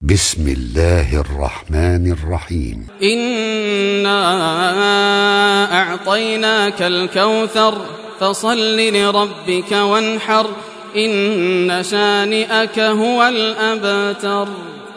بسم الله الرحمن الرحيم. إنا أعطيناك الكوثر فصل لربك وانحر إن شانئك هو الأبتر.